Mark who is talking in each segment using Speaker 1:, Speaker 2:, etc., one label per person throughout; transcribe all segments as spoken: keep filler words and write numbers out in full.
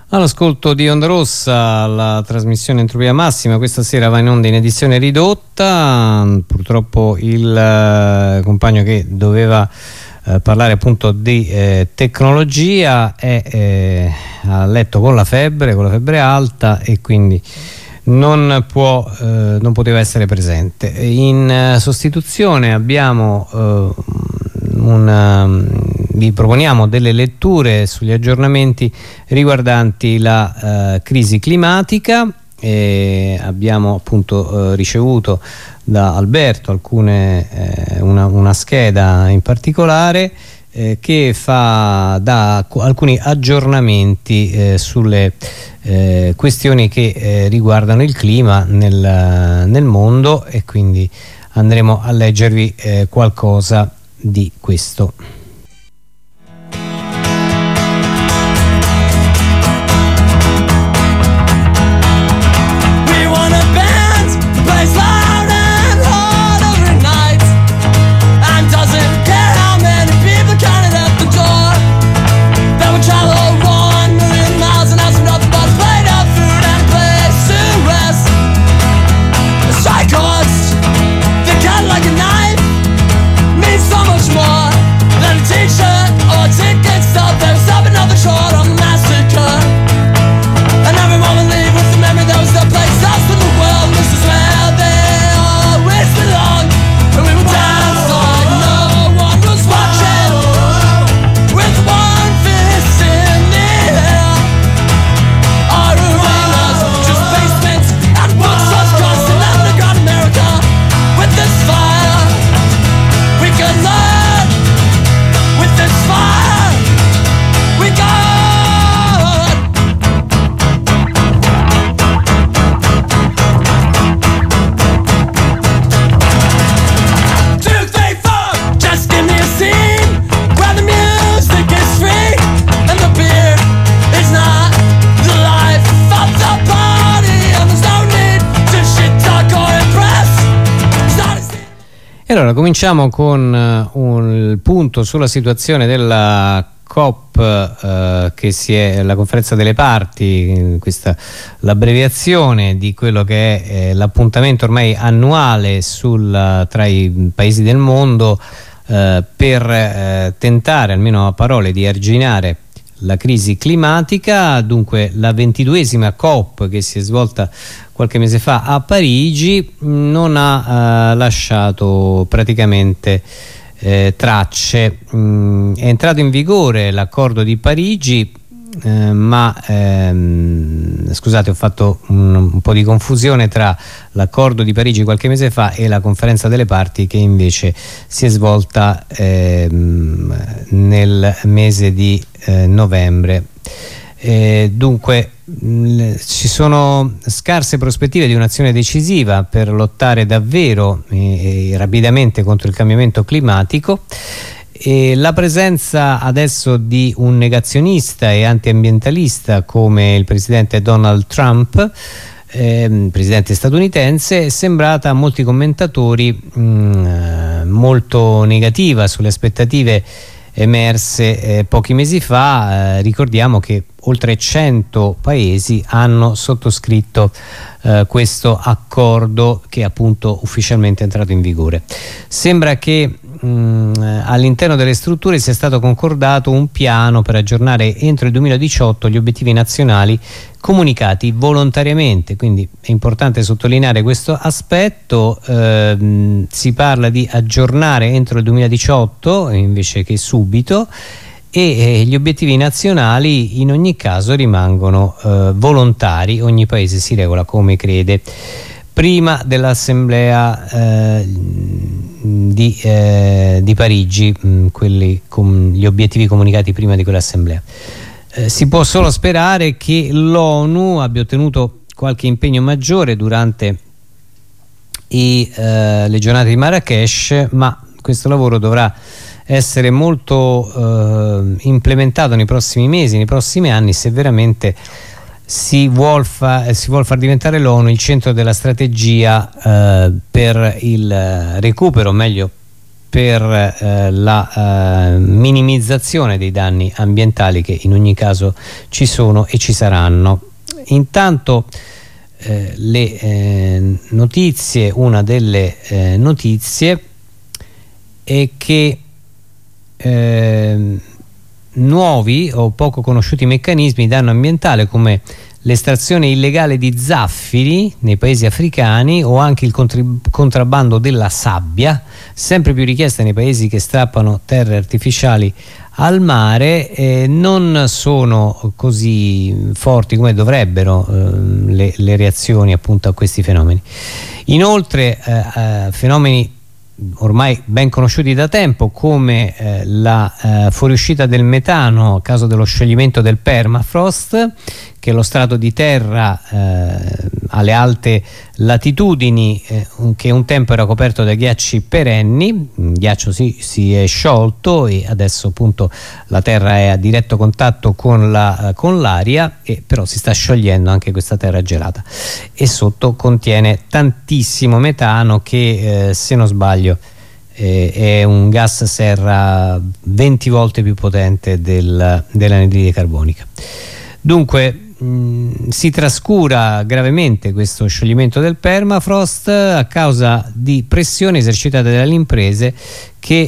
Speaker 1: All'ascolto di Onda Rossa, la trasmissione Entropia Massima questa sera va in onda in edizione ridotta. Purtroppo il eh, compagno che doveva eh, parlare appunto di eh, tecnologia è eh, a letto con la febbre, con la febbre alta, e quindi non può, eh, non poteva essere presente. In eh, sostituzione abbiamo eh, una vi proponiamo delle letture sugli aggiornamenti riguardanti la eh, crisi climatica. E abbiamo appunto eh, ricevuto da Alberto alcune, eh, una, una scheda in particolare eh, che fa da alcuni aggiornamenti eh, sulle eh, questioni che eh, riguardano il clima nel, nel mondo, e quindi andremo a leggervi eh, qualcosa di questo. Allora, cominciamo con uh, un punto sulla situazione della COP, uh, che si è la conferenza delle parti, questa l'abbreviazione di quello che è eh, l'appuntamento ormai annuale sul, tra i paesi del mondo uh, per uh, tentare, almeno a parole, di arginare la crisi climatica. Dunque la ventiduesima COP, che si è svolta qualche mese fa a Parigi, non ha eh, lasciato praticamente eh, tracce. Mm, è entrato in vigore l'accordo di Parigi, eh, ma ehm, scusate, ho fatto un, un po' di confusione tra l'accordo di Parigi qualche mese fa e la conferenza delle parti, che invece si è svolta ehm, nel mese di eh, novembre. Eh, dunque mh, ci sono scarse prospettive di un'azione decisiva per lottare davvero e, e rapidamente contro il cambiamento climatico, e la presenza adesso di un negazionista e antiambientalista come il presidente Donald Trump, eh, presidente statunitense, è sembrata a molti commentatori mh, molto negativa sulle aspettative emerse eh, pochi mesi fa. Eh, ricordiamo che oltre cento paesi hanno sottoscritto eh, questo accordo, che è appunto ufficialmente entrato in vigore. Sembra che mh, all'interno delle strutture sia stato concordato un piano per aggiornare entro il duemiladiciotto gli obiettivi nazionali comunicati volontariamente, quindi è importante sottolineare questo aspetto. Eh, si parla di aggiornare entro il duemiladiciotto invece che subito, e eh, gli obiettivi nazionali in ogni caso rimangono eh, volontari. Ogni paese si regola come crede. Prima dell'assemblea eh, di, eh, di Parigi, mh, quelli con gli obiettivi comunicati prima di quell'assemblea. Eh, si può solo sperare che l'ONU abbia ottenuto qualche impegno maggiore durante i, eh, le giornate di Marrakesh, ma questo lavoro dovrà essere molto eh, implementato nei prossimi mesi, nei prossimi anni, se veramente si vuol, fa, si vuol far diventare l'ONU il centro della strategia eh, per il recupero, meglio per eh, la eh, minimizzazione dei danni ambientali che in ogni caso ci sono e ci saranno. Intanto eh, le eh, notizie, una delle eh, notizie è che eh, nuovi o poco conosciuti meccanismi di danno ambientale come l'estrazione illegale di zaffiri nei paesi africani o anche il contrabbando della sabbia, sempre più richieste nei paesi che strappano terre artificiali al mare, eh, non sono così forti come dovrebbero eh, le, le reazioni appunto a questi fenomeni. Inoltre eh, eh, fenomeni ormai ben conosciuti da tempo come eh, la eh, fuoriuscita del metano a causa dello scioglimento del permafrost, che è lo strato di terra eh, alle alte latitudini eh, che un tempo era coperto da ghiacci perenni. Il ghiaccio si, si è sciolto e adesso appunto la terra è a diretto contatto con la, con l'aria, e però si sta sciogliendo anche questa terra gelata, e sotto contiene tantissimo metano che eh, se non sbaglio eh, è un gas serra venti volte più potente del, dell'anidride carbonica. Dunque mh, si trascura gravemente questo scioglimento del permafrost a causa di pressioni esercitate dalle imprese che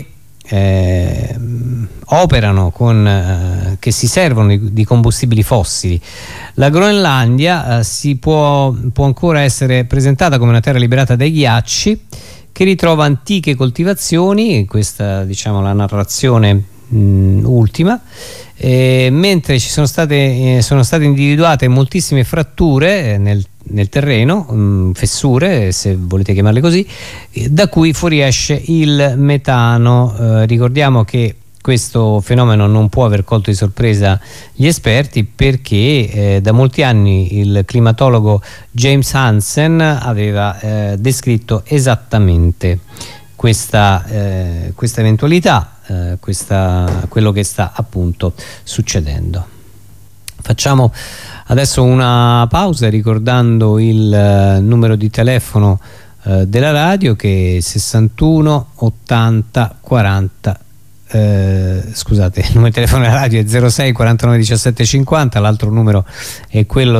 Speaker 1: eh, operano con eh, che si servono di, di combustibili fossili. La Groenlandia eh, si può, può ancora essere presentata come una terra liberata dai ghiacci, che ritrova antiche coltivazioni, questa diciamo la narrazione mh, ultima, eh, mentre ci sono state, eh, sono state individuate moltissime fratture eh, nel, nel terreno, mh, fessure se volete chiamarle così, eh, da cui fuoriesce il metano. Eh, ricordiamo che questo fenomeno non può aver colto di sorpresa gli esperti, perché eh, da molti anni il climatologo James Hansen aveva eh, descritto esattamente questa, eh, questa eventualità, eh, questa, quello che sta appunto succedendo. Facciamo adesso una pausa ricordando il eh, numero di telefono eh, della radio, che è sessantuno ottanta quaranta. Eh, scusate, il numero di telefono della radio è zero sei quarantanove diciassette cinquanta, l'altro numero è quello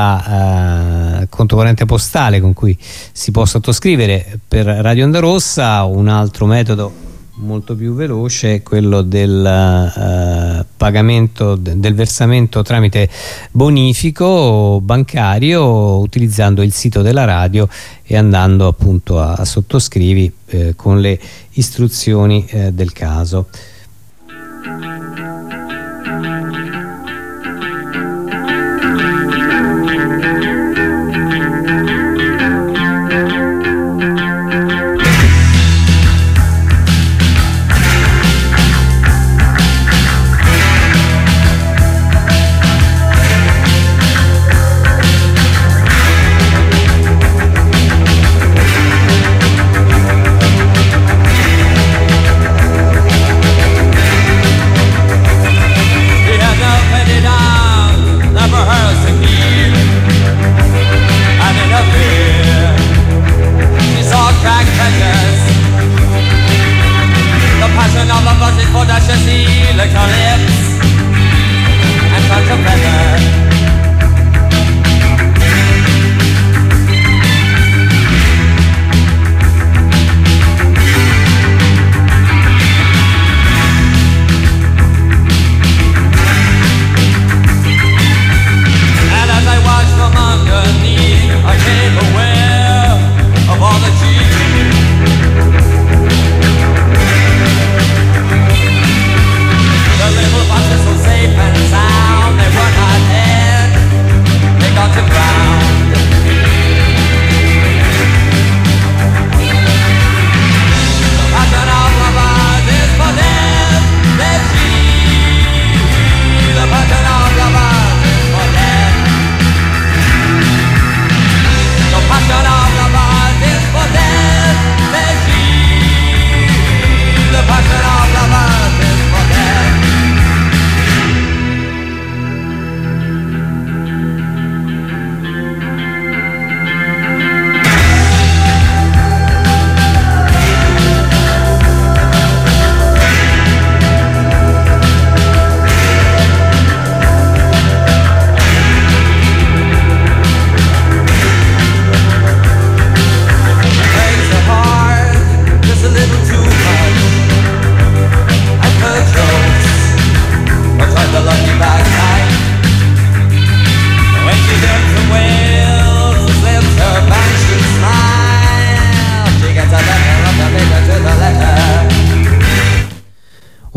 Speaker 1: della eh, controcorrente postale con cui si può sottoscrivere per Radio Onda Rossa. Un altro metodo molto più veloce è quello del eh, pagamento, del versamento tramite bonifico bancario, utilizzando il sito della radio e andando appunto a, a sottoscrivi eh, con le istruzioni eh, del caso.
Speaker 2: Safe and sound, they run ahead.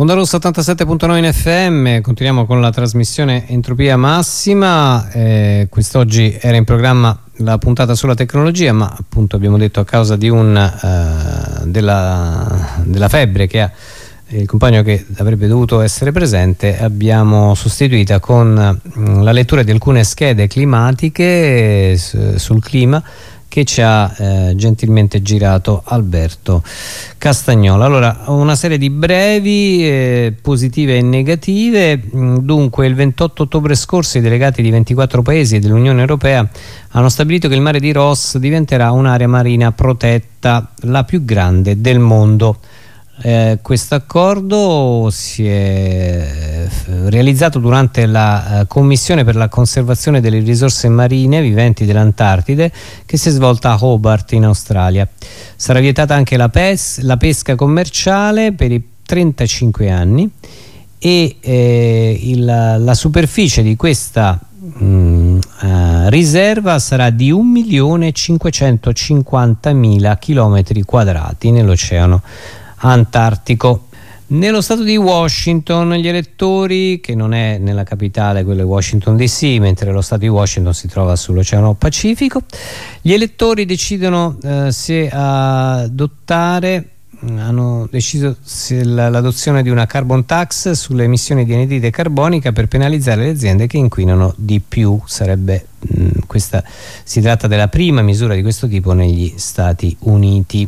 Speaker 1: Onda Rossa ottantasette punto nove in F M, continuiamo con la trasmissione Entropia Massima. Eh, quest'oggi era in programma la puntata sulla tecnologia, ma appunto abbiamo detto a causa di un, uh, della, della febbre che ha il compagno che avrebbe dovuto essere presente, abbiamo sostituita con mh, la lettura di alcune schede climatiche eh, sul clima che ci ha eh, gentilmente girato Alberto Castagnola. Allora, una serie di brevi, eh, positive e negative. Dunque, il ventotto ottobre scorso i delegati di ventiquattro paesi dell'Unione Europea hanno stabilito che il mare di Ross diventerà un'area marina protetta, la più grande del mondo. Eh, questo accordo si è realizzato durante la eh, Commissione per la conservazione delle risorse marine viventi dell'Antartide, che si è svolta a Hobart in Australia. Sarà vietata anche la, pes la pesca commerciale per i trentacinque anni e eh, il, la superficie di questa mh, uh, riserva sarà di un milione cinquecentocinquantamila chilometri quadrati nell'Oceano Antartico. Nello stato di Washington gli elettori, che non è nella capitale, quello è Washington D C, mentre lo stato di Washington si trova sull'Oceano Pacifico, gli elettori decidono eh, se adottare hanno deciso l'adozione di una carbon tax sulle emissioni di anidride carbonica per penalizzare le aziende che inquinano di più. Sarebbe mh, questa si tratta della prima misura di questo tipo negli Stati Uniti.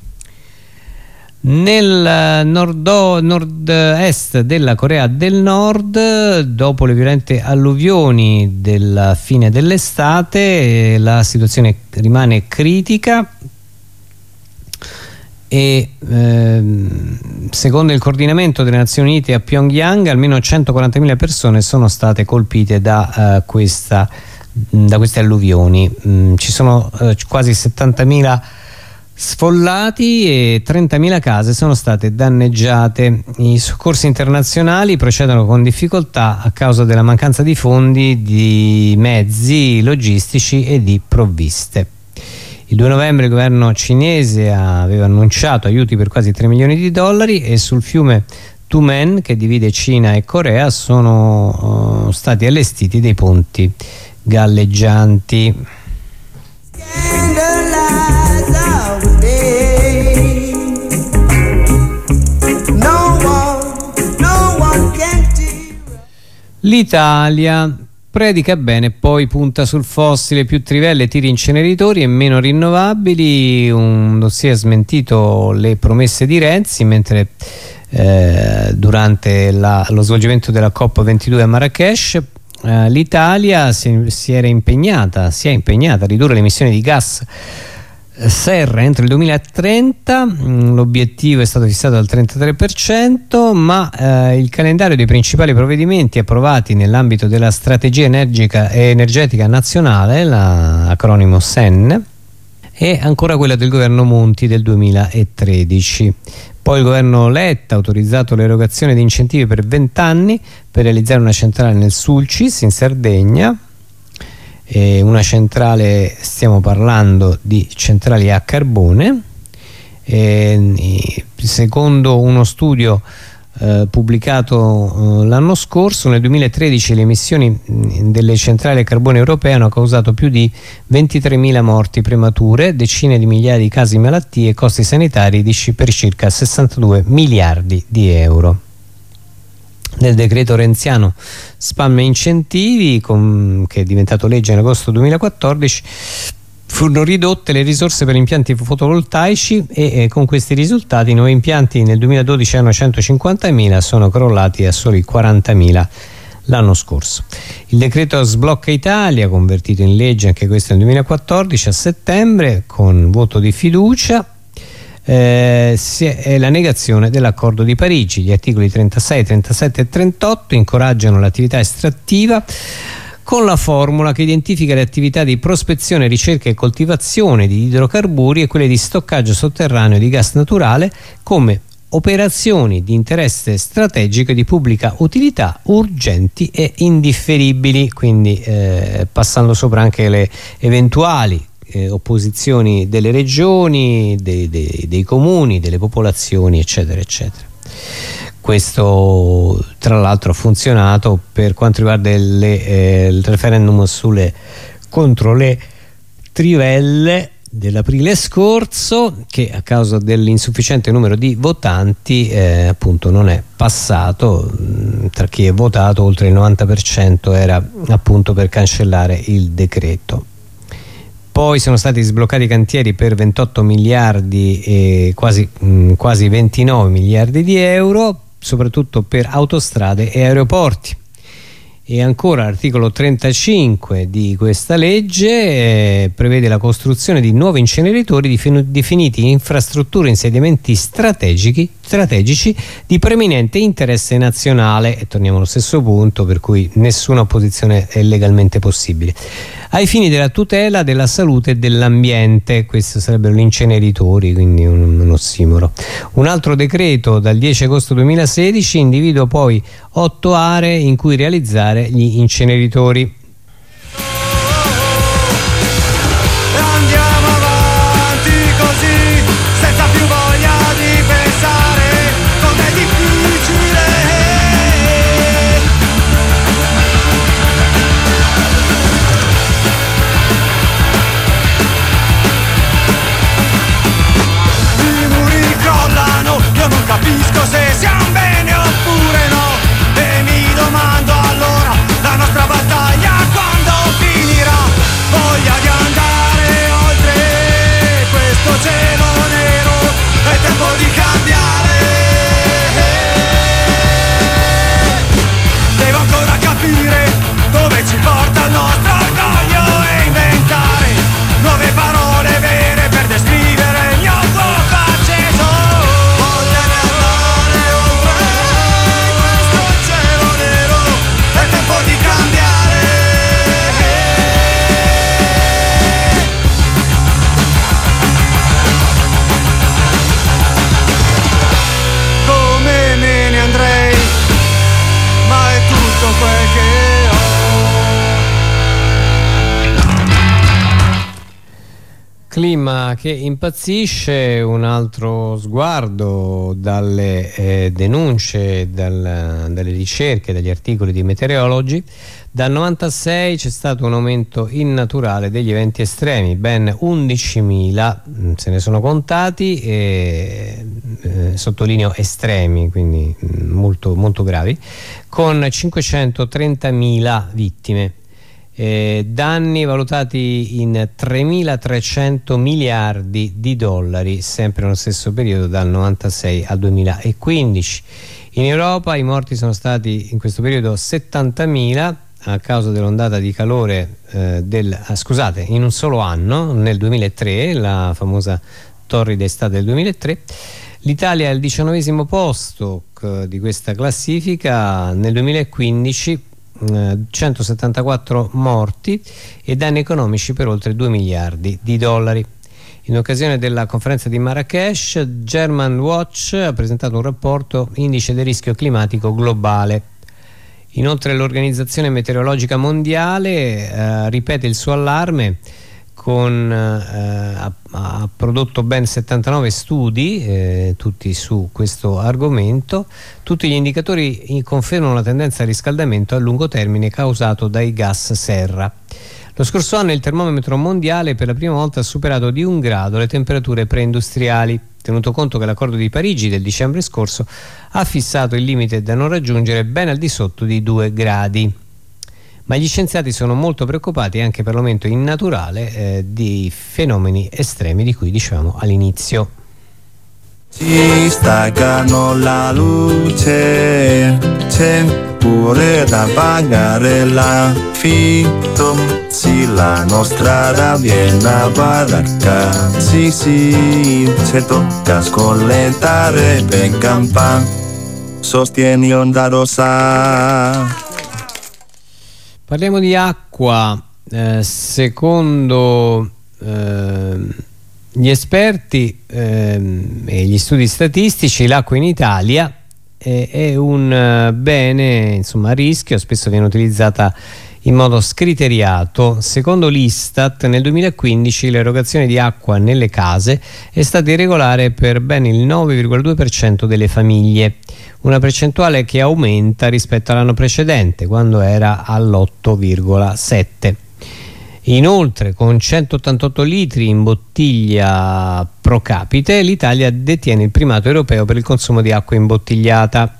Speaker 1: Nel nord-est della Corea del Nord, dopo le violente alluvioni della fine dell'estate, la situazione rimane critica e ehm, secondo il coordinamento delle Nazioni Unite a Pyongyang almeno centoquarantamila persone sono state colpite da, uh, questa, da queste alluvioni. Mm, ci sono uh, quasi settantamila sfollati e trentamila case sono state danneggiate. I soccorsi internazionali procedono con difficoltà a causa della mancanza di fondi, di mezzi logistici e di provviste. Il due novembre il governo cinese aveva annunciato aiuti per quasi tre milioni di dollari e sul fiume Tumen, che divide Cina e Corea, sono uh, stati allestiti dei ponti galleggianti. L'Italia predica bene, poi punta sul fossile, più trivelle, tiri inceneritori e meno rinnovabili. Un dossier ha smentito le promesse di Renzi, mentre eh, durante la, lo svolgimento della COP ventidue a Marrakech eh, l'Italia si, si era impegnata, si è impegnata a ridurre le emissioni di gas serra entro il duemilatrenta. L'obiettivo è stato fissato al trentatré per cento, ma eh, il calendario dei principali provvedimenti approvati nell'ambito della strategia energica e energetica nazionale, l'acronimo S E N, è ancora quella del governo Monti del duemilatredici. Poi il governo Letta ha autorizzato l'erogazione di incentivi per venti anni per realizzare una centrale nel Sulcis in Sardegna. E una centrale, stiamo parlando di centrali a carbone. E secondo uno studio eh, pubblicato eh, l'anno scorso, nel duemilatredici le emissioni delle centrali a carbone europee hanno causato più di ventitremila morti premature, decine di migliaia di casi di malattie e costi sanitari di, per circa sessantadue miliardi di euro. Nel decreto renziano spam e incentivi, con, che è diventato legge in agosto duemilaquattordici, furono ridotte le risorse per impianti fotovoltaici e, e con questi risultati i nuovi impianti nel duemiladodici erano centocinquantamila, sono crollati a soli quarantamila l'anno scorso. Il decreto Sblocca Italia, convertito in legge anche questo nel duemilaquattordici a settembre con voto di fiducia, Eh, è la negazione dell'accordo di Parigi. Gli articoli trentasei, trentasette e trentotto incoraggiano l'attività estrattiva con la formula che identifica le attività di prospezione, ricerca e coltivazione di idrocarburi e quelle di stoccaggio sotterraneo di gas naturale come operazioni di interesse strategico e di pubblica utilità urgenti e indifferibili, quindi eh, passando sopra anche le eventuali Eh, opposizioni delle regioni, dei, dei, dei comuni, delle popolazioni, eccetera eccetera. questo tra l'altro ha funzionato per quanto riguarda le, eh, il referendum sulle, contro le trivelle dell'aprile scorso, che a causa dell'insufficiente numero di votanti eh, appunto non è passato. Tra chi è votato oltre il novanta per cento era appunto per cancellare il decreto. Poi sono stati sbloccati cantieri per ventotto miliardi e quasi, mh, quasi ventinove miliardi di euro, soprattutto per autostrade e aeroporti. E ancora l'articolo trentacinque di questa legge eh, prevede la costruzione di nuovi inceneritori definiti infrastrutture e insediamenti strategici, strategici di preminente interesse nazionale, e torniamo allo stesso punto, per cui nessuna opposizione è legalmente possibile, ai fini della tutela della salute e dell'ambiente. Questi sarebbero gli inceneritori, quindi un, un ossimoro. Un altro decreto dal dieci agosto duemilasedici individua poi otto aree in cui realizzare gli inceneritori.
Speaker 2: Andiamo avanti così, senza più voglia di pensare com'è difficile. I muri crollano, io non capisco se siamo bene oppure no. E mi domando allora, la nostra battaglia quando finirà? Voglia di andare oltre questo cielo nero, è tempo di cambiare. Devo ancora capire dove ci porta il nostro orgoglio e inventare nuove parole vere per descrivere il mio fuoco acceso. Voglia di andare oltre questo cielo nero, è tempo di cambiare. Come me ne andrei, ma è tutto quel che ho.
Speaker 1: Clima che impazzisce, un altro sguardo dalle eh, denunce, dal, dalle ricerche, dagli articoli di meteorologi. Dal novantasei c'è stato un aumento innaturale degli eventi estremi, ben undicimila se ne sono contati, e eh, sottolineo estremi, quindi molto, molto gravi, con cinquecentotrentamila vittime. Eh, danni valutati in tremilatrecento miliardi di dollari, sempre nello stesso periodo dal novantasei al duemilaquindici. In Europa i morti sono stati in questo periodo settantamila a causa dell'ondata di calore eh, del, ah, scusate, in un solo anno, nel duemilatré, la famosa torrida estate del duemilatré. L'Italia è al diciannovesimo posto eh, di questa classifica. Nel duemilaquindici centosettantaquattro morti e danni economici per oltre due miliardi di dollari. In occasione della conferenza di Marrakesh, German Watch ha presentato un rapporto indice del rischio climatico globale. Inoltre l'Organizzazione Meteorologica Mondiale eh, ripete il suo allarme, con, eh, ha, ha prodotto ben settantanove studi, eh, tutti su questo argomento. Tutti gli indicatori confermano la tendenza al riscaldamento a lungo termine causato dai gas serra. Lo scorso anno il termometro mondiale per la prima volta ha superato di un grado le temperature preindustriali, tenuto conto che l'accordo di Parigi del dicembre scorso ha fissato il limite da non raggiungere ben al di sotto di due gradi. Ma gli scienziati sono molto preoccupati anche per l'aumento innaturale eh, di fenomeni estremi di cui dicevamo all'inizio.
Speaker 3: Ci staccano la luce, c'è pure da pagare l'affitto, sì, la nostra da Vienna baracca, sì sì, ci tocca scollettare per campare, sostieni Onda Rossa.
Speaker 1: Parliamo di acqua. Eh, secondo eh, gli esperti eh, e gli studi statistici, l'acqua in Italia è, è un uh, bene, insomma, a rischio, spesso viene utilizzata in modo scriteriato. Secondo l'Istat, nel duemilaquindici l'erogazione di acqua nelle case è stata irregolare per ben il nove virgola due per cento delle famiglie. una percentuale che aumenta rispetto all'anno precedente, quando era all'otto virgola sette. Inoltre, con centottantotto litri in bottiglia pro capite, l'Italia detiene il primato europeo per il consumo di acqua imbottigliata.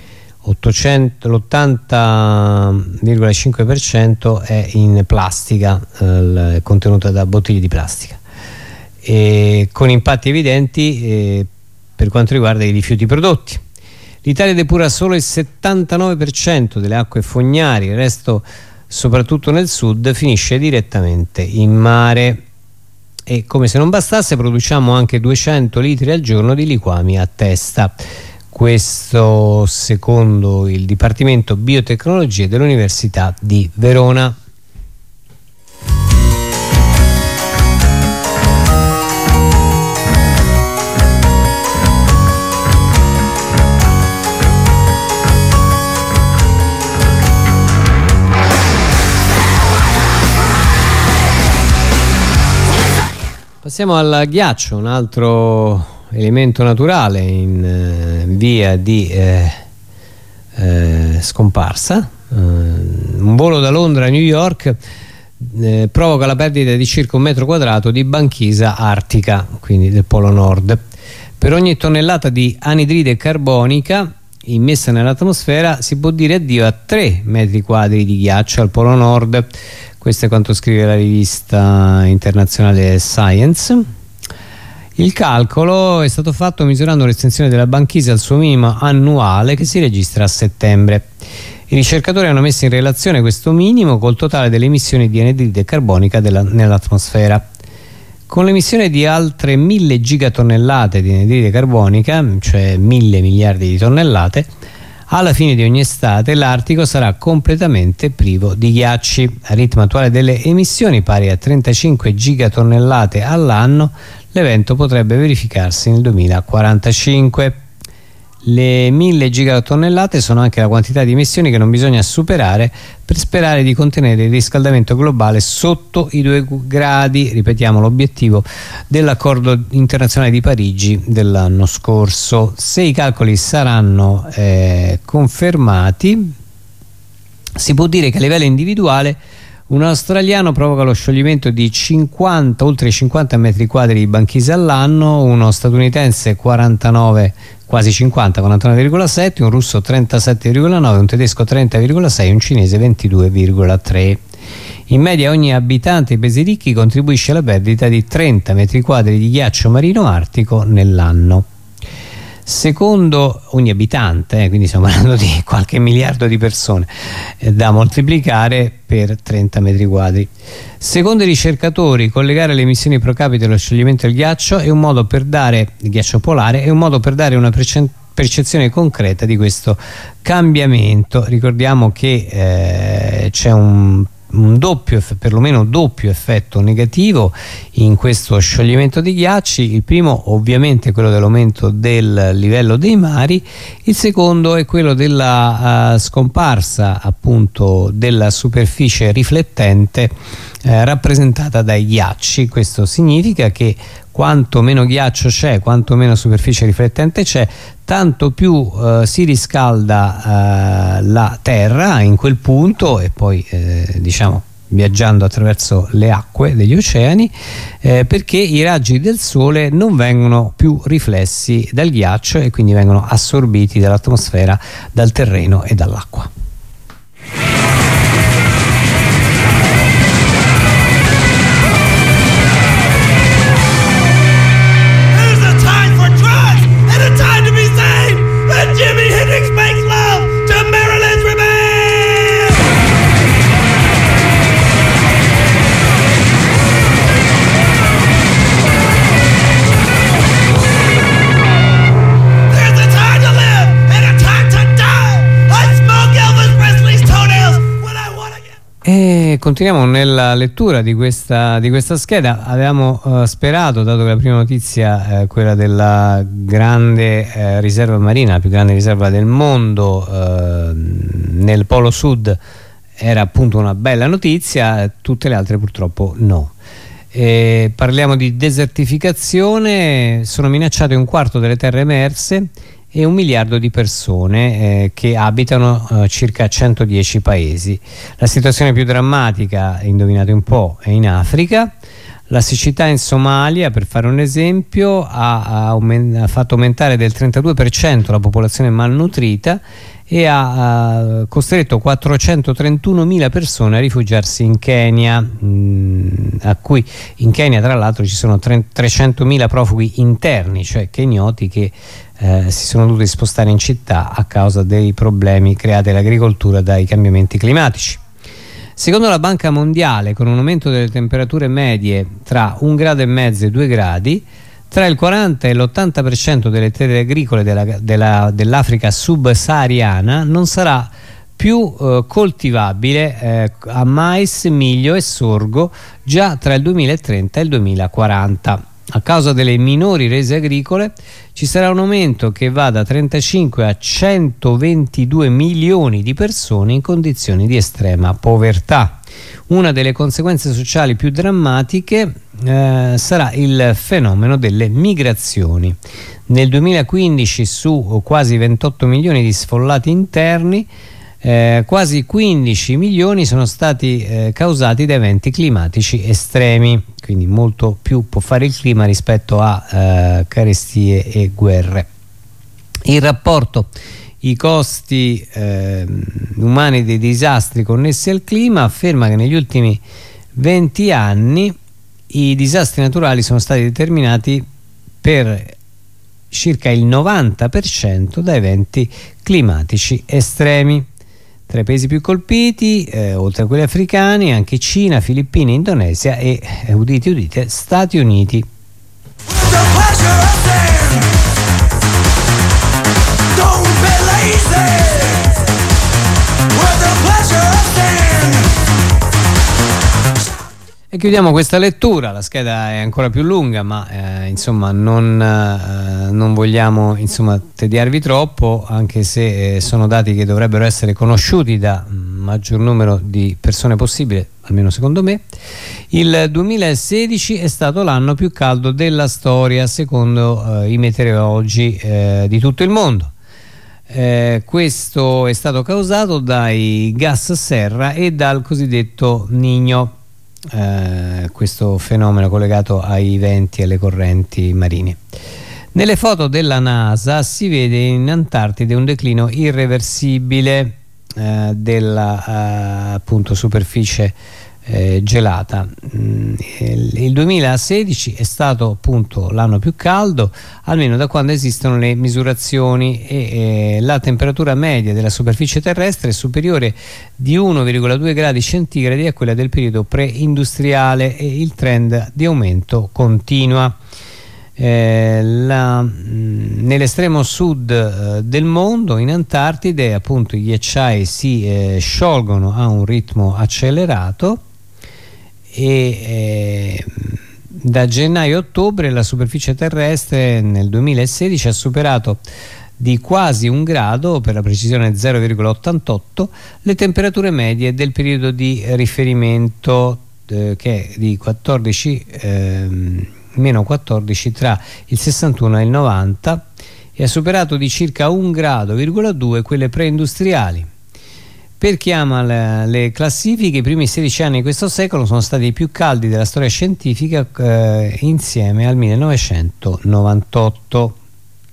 Speaker 1: l'ottanta virgola cinque per cento è in plastica, eh, contenuta da bottiglie di plastica, e con impatti evidenti eh, per quanto riguarda i rifiuti prodotti. L'Italia depura solo il settantanove per cento delle acque fognari, il resto, soprattutto nel sud, finisce direttamente in mare. E come se non bastasse, produciamo anche duecento litri al giorno di liquami a testa. Questo secondo il Dipartimento Biotecnologie dell'Università di Verona. Passiamo al ghiaccio, un altro elemento naturale in eh, via di eh, eh, scomparsa. Eh, un volo da Londra a New York eh, provoca la perdita di circa un metro quadrato di banchisa artica, quindi del Polo Nord. Per ogni tonnellata di anidride carbonica immessa nell'atmosfera si può dire addio a tre metri quadri di ghiaccio al Polo Nord. Questo è quanto scrive la rivista internazionale Science. Il calcolo è stato fatto misurando l'estensione della banchisa al suo minimo annuale, che si registra a settembre. I ricercatori hanno messo in relazione questo minimo col totale delle emissioni di anidride carbonica nell'atmosfera. Con l'emissione di altre mille gigatonnellate di anidride carbonica, cioè mille miliardi di tonnellate, alla fine di ogni estate l'Artico sarà completamente privo di ghiacci. A ritmo attuale delle emissioni, pari a trentacinque gigatonnellate all'anno, l'evento potrebbe verificarsi nel duemilaquarantacinque. Le mille gigatonnellate sono anche la quantità di emissioni che non bisogna superare per sperare di contenere il riscaldamento globale sotto i due gradi, ripetiamo l'obiettivo dell'accordo internazionale di Parigi dell'anno scorso. Se i calcoli saranno eh, confermati, si può dire che a livello individuale un australiano provoca lo scioglimento di cinquanta, oltre cinquanta metri quadri di banchisa all'anno, uno statunitense quarantanove, quasi cinquanta, quarantanove virgola sette, un russo trentasette virgola nove, un tedesco trenta virgola sei, un cinese ventidue virgola tre. In media ogni abitante dei paesi ricchi contribuisce alla perdita di trenta metri quadri di ghiaccio marino artico nell'anno. Secondo ogni abitante, eh, quindi stiamo parlando di qualche miliardo di persone, eh, da moltiplicare per trenta metri quadri. Secondo i ricercatori, collegare le emissioni pro capite allo scioglimento del ghiaccio è un modo per dare, il ghiaccio polare, è un modo per dare una percezione concreta di questo cambiamento. Ricordiamo che eh, c'è un un doppio, perlomeno un doppio effetto negativo in questo scioglimento dei ghiacci. Il primo ovviamente è quello dell'aumento del livello dei mari, il secondo è quello della uh, scomparsa appunto della superficie riflettente eh, rappresentata dai ghiacci. Questo significa che quanto meno ghiaccio c'è, quanto meno superficie riflettente c'è, tanto più eh, si riscalda eh, la terra in quel punto, e poi eh, diciamo viaggiando attraverso le acque degli oceani, eh, perché i raggi del sole non vengono più riflessi dal ghiaccio e quindi vengono assorbiti dall'atmosfera, dal terreno e dall'acqua. E continuiamo nella lettura di questa, di questa scheda. Avevamo uh, sperato, dato che la prima notizia, eh, quella della grande eh, riserva marina, la più grande riserva del mondo eh, nel Polo Sud, era appunto una bella notizia, tutte le altre purtroppo no. E parliamo di desertificazione. Sono minacciate un quarto delle terre emerse e un miliardo di persone eh, che abitano eh, circa centodieci paesi. La situazione più drammatica, indovinate un po', è in Africa. La siccità in Somalia, per fare un esempio, ha, ha, aument- ha fatto aumentare del trentadue per cento la popolazione malnutrita e ha, ha costretto quattrocentotrentunomila persone a rifugiarsi in Kenya, mh, a cui in Kenya tra l'altro ci sono trecentomila profughi interni, cioè kenyoti che eh, si sono dovuti spostare in città a causa dei problemi creati all'agricoltura dai cambiamenti climatici. Secondo la Banca Mondiale, con un aumento delle temperature medie tra un grado e mezzo e due gradi, tra il quaranta e l'ottanta per cento delle terre agricole della, della, dell'Africa subsahariana non sarà più eh, coltivabile eh, a mais, miglio e sorgo già tra il duemilatrenta e il duemilaquaranta. A causa delle minori rese agricole ci sarà un aumento che va da trentacinque a centoventidue milioni di persone in condizioni di estrema povertà. Una delle conseguenze sociali più drammatiche eh, sarà il fenomeno delle migrazioni. Nel duemilaquindici, su quasi ventotto milioni di sfollati interni, eh, quasi quindici milioni sono stati eh, causati da eventi climatici estremi, quindi molto più può fare il clima rispetto a eh, carestie e guerre. Il rapporto i costi eh, umani dei disastri connessi al clima afferma che negli ultimi venti anni i disastri naturali sono stati determinati per circa il novanta per cento da eventi climatici estremi. Tra i paesi più colpiti, eh, oltre a quelli africani, anche Cina, Filippine, Indonesia e, eh, udite udite, Stati Uniti. E chiudiamo questa lettura. La scheda è ancora più lunga, ma eh, insomma non, eh, non vogliamo insomma tediarvi troppo, anche se eh, sono dati che dovrebbero essere conosciuti da maggior numero di persone possibile, almeno secondo me. Il duemilasedici è stato l'anno più caldo della storia secondo eh, i meteorologi eh, di tutto il mondo. Eh, questo è stato causato dai gas serra e dal cosiddetto Niño. Eh, questo fenomeno collegato ai venti e alle correnti marine. Nelle foto della NASA si vede in Antartide un declino irreversibile eh, della eh, appunto superficie eh, gelata. Mm, il, il duemilasedici è stato appunto l'anno più caldo, almeno da quando esistono le misurazioni, e eh, la temperatura media della superficie terrestre è superiore di uno virgola due gradi centigradi a quella del periodo pre-industriale e il trend di aumento continua. Eh, la, mh, nell'estremo sud eh, del mondo, in Antartide, appunto i ghiacciai si eh, sciolgono a un ritmo accelerato e eh, da gennaio a ottobre la superficie terrestre nel duemilasedici ha superato di quasi un grado, per la precisione zero virgola ottantotto, le temperature medie del periodo di riferimento eh, che è di quattordici ehm, meno quattordici tra il sessantuno e il novanta, e ha superato di circa un grado virgola due quelle preindustriali. Per chi ama le, le classifiche, i primi sedici anni di questo secolo sono stati i più caldi della storia scientifica eh, insieme al millenovecentonovantotto.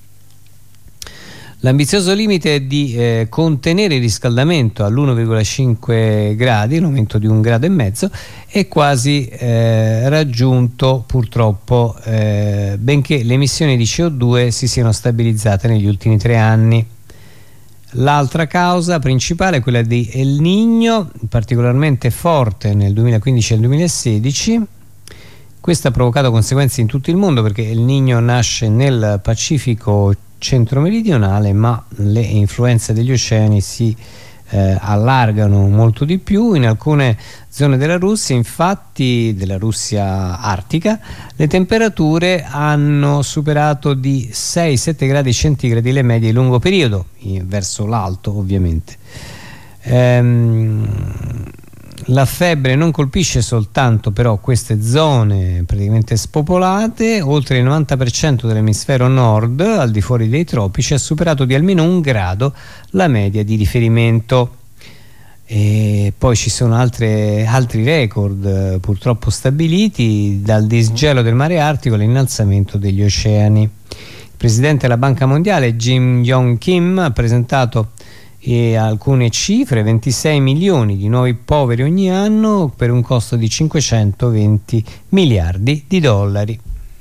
Speaker 1: L'ambizioso limite è di eh, contenere il riscaldamento all'uno virgola cinque gradi, l'aumento di un grado e mezzo, è quasi eh, raggiunto purtroppo, eh, benché le emissioni di C O due si siano stabilizzate negli ultimi tre anni. L'altra causa principale è quella di El Niño, particolarmente forte nel duemilaquindici e nel duemilasedici. Questo ha provocato conseguenze in tutto il mondo, perché El Niño nasce nel Pacifico centro-meridionale, ma le influenze degli oceani si eh, allargano molto di più. In alcune zone della Russia, infatti della Russia artica, le temperature hanno superato di sei sette gradi centigradi le medie di lungo periodo, verso l'alto ovviamente. Ehm, la febbre non colpisce soltanto però queste zone praticamente spopolate. Oltre il novanta per cento dell'emisfero nord, al di fuori dei tropici, ha superato di almeno un grado la media di riferimento. E poi ci sono altre, altri record eh, purtroppo stabiliti, dal disgelo del mare Artico all'innalzamento degli oceani. Il presidente della Banca Mondiale Jim Yong Kim ha presentato eh, alcune cifre: ventisei milioni di nuovi poveri ogni anno per un costo di cinquecentoventi miliardi di dollari.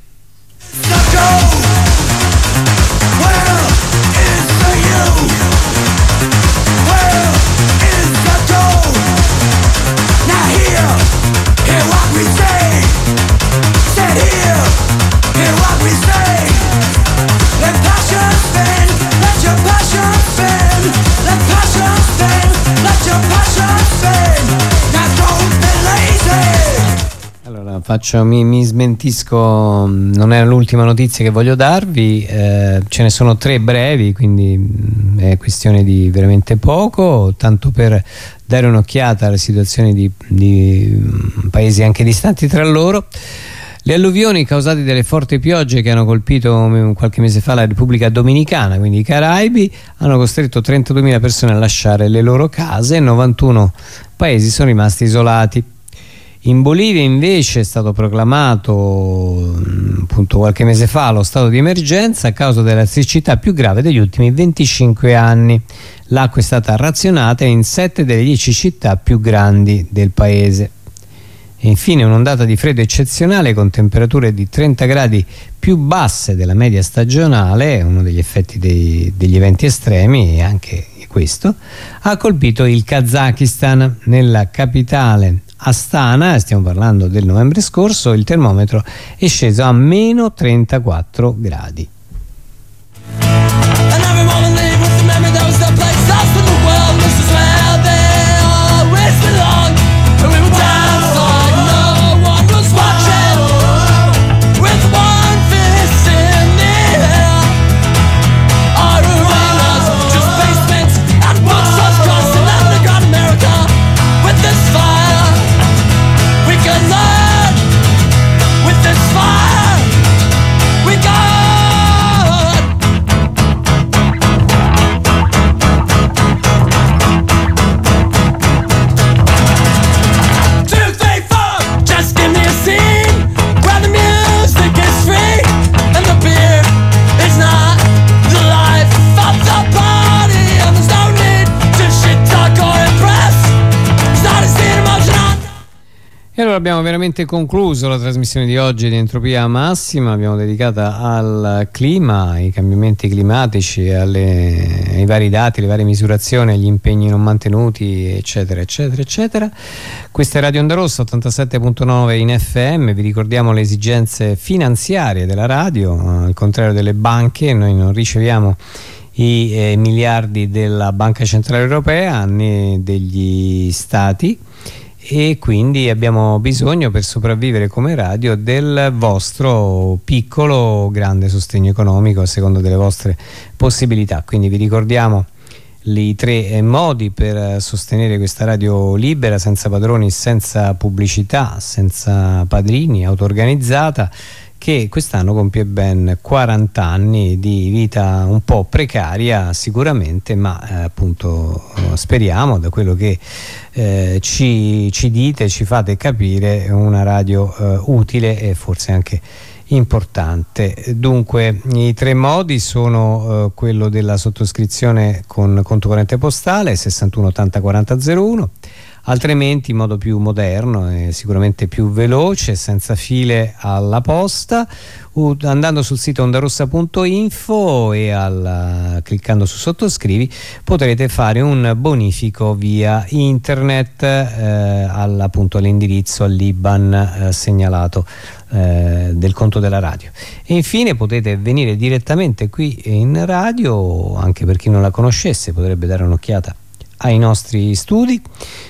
Speaker 1: Allora faccio, mi, mi smentisco, non è l'ultima notizia che voglio darvi, eh, ce ne sono tre brevi, quindi mh, è questione di veramente poco, tanto per dare un'occhiata alle situazioni di, di mh, paesi anche distanti tra loro. Le alluvioni causate dalle forti piogge che hanno colpito qualche mese fa la Repubblica Dominicana, quindi i Caraibi, hanno costretto trentaduemila persone a lasciare le loro case e novantuno paesi sono rimasti isolati. In Bolivia invece è stato proclamato appunto qualche mese fa lo stato di emergenza a causa della siccità più grave degli ultimi venticinque anni. L'acqua è stata razionata in sette delle dieci città più grandi del paese. E infine un'ondata di freddo eccezionale con temperature di trenta gradi più basse della media stagionale, uno degli effetti dei, degli eventi estremi, e anche questo, ha colpito il Kazakistan. Nella capitale Astana, stiamo parlando del novembre scorso, il termometro è sceso a meno trentaquattro gradi. E allora abbiamo veramente concluso la trasmissione di oggi di Entropia Massima, abbiamo dedicata al clima, ai cambiamenti climatici, alle, ai vari dati, alle varie misurazioni, agli impegni non mantenuti, eccetera, eccetera, eccetera. Questa è Radio Onda Rossa ottantasette virgola nove in F M, vi ricordiamo le esigenze finanziarie della radio, al contrario delle banche, noi non riceviamo i eh, miliardi della Banca Centrale Europea né degli Stati, e quindi abbiamo bisogno per sopravvivere come radio del vostro piccolo grande sostegno economico a seconda delle vostre possibilità. Quindi vi ricordiamo i tre modi per sostenere questa radio libera, senza padroni, senza pubblicità, senza padrini, auto-organizzata, che quest'anno compie ben quaranta anni di vita un po' precaria sicuramente, ma eh, appunto speriamo, da quello che eh, ci, ci dite, ci fate capire, una radio eh, utile e forse anche importante. Dunque i tre modi sono eh, quello della sottoscrizione con conto corrente postale sessantuno ottanta quaranta zero uno, altrimenti in modo più moderno e sicuramente più veloce, senza file alla posta, uh, andando sul sito ondarossa punto info e al, cliccando su sottoscrivi potrete fare un bonifico via internet eh, al, appunto all'indirizzo, all'I B A N eh, segnalato eh, del conto della radio. E infine potete venire direttamente qui in radio, anche per chi non la conoscesse potrebbe dare un'occhiata ai nostri studi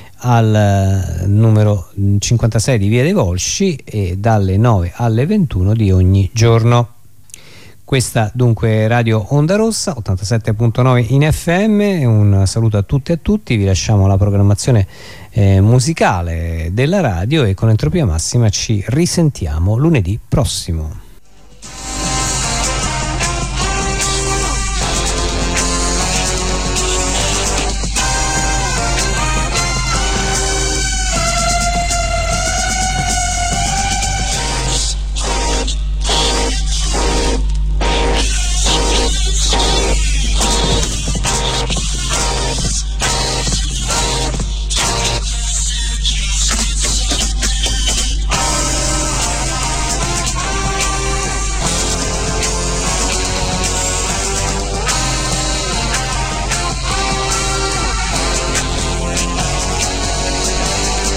Speaker 1: al numero cinquantasei di Via dei Volsci, e dalle nove alle ventuno di ogni giorno. Questa dunque Radio Onda Rossa ottantasette virgola nove in F M. Un saluto a tutti e a tutti, vi lasciamo la programmazione eh, musicale della radio e con Entropia Massima ci risentiamo lunedì prossimo.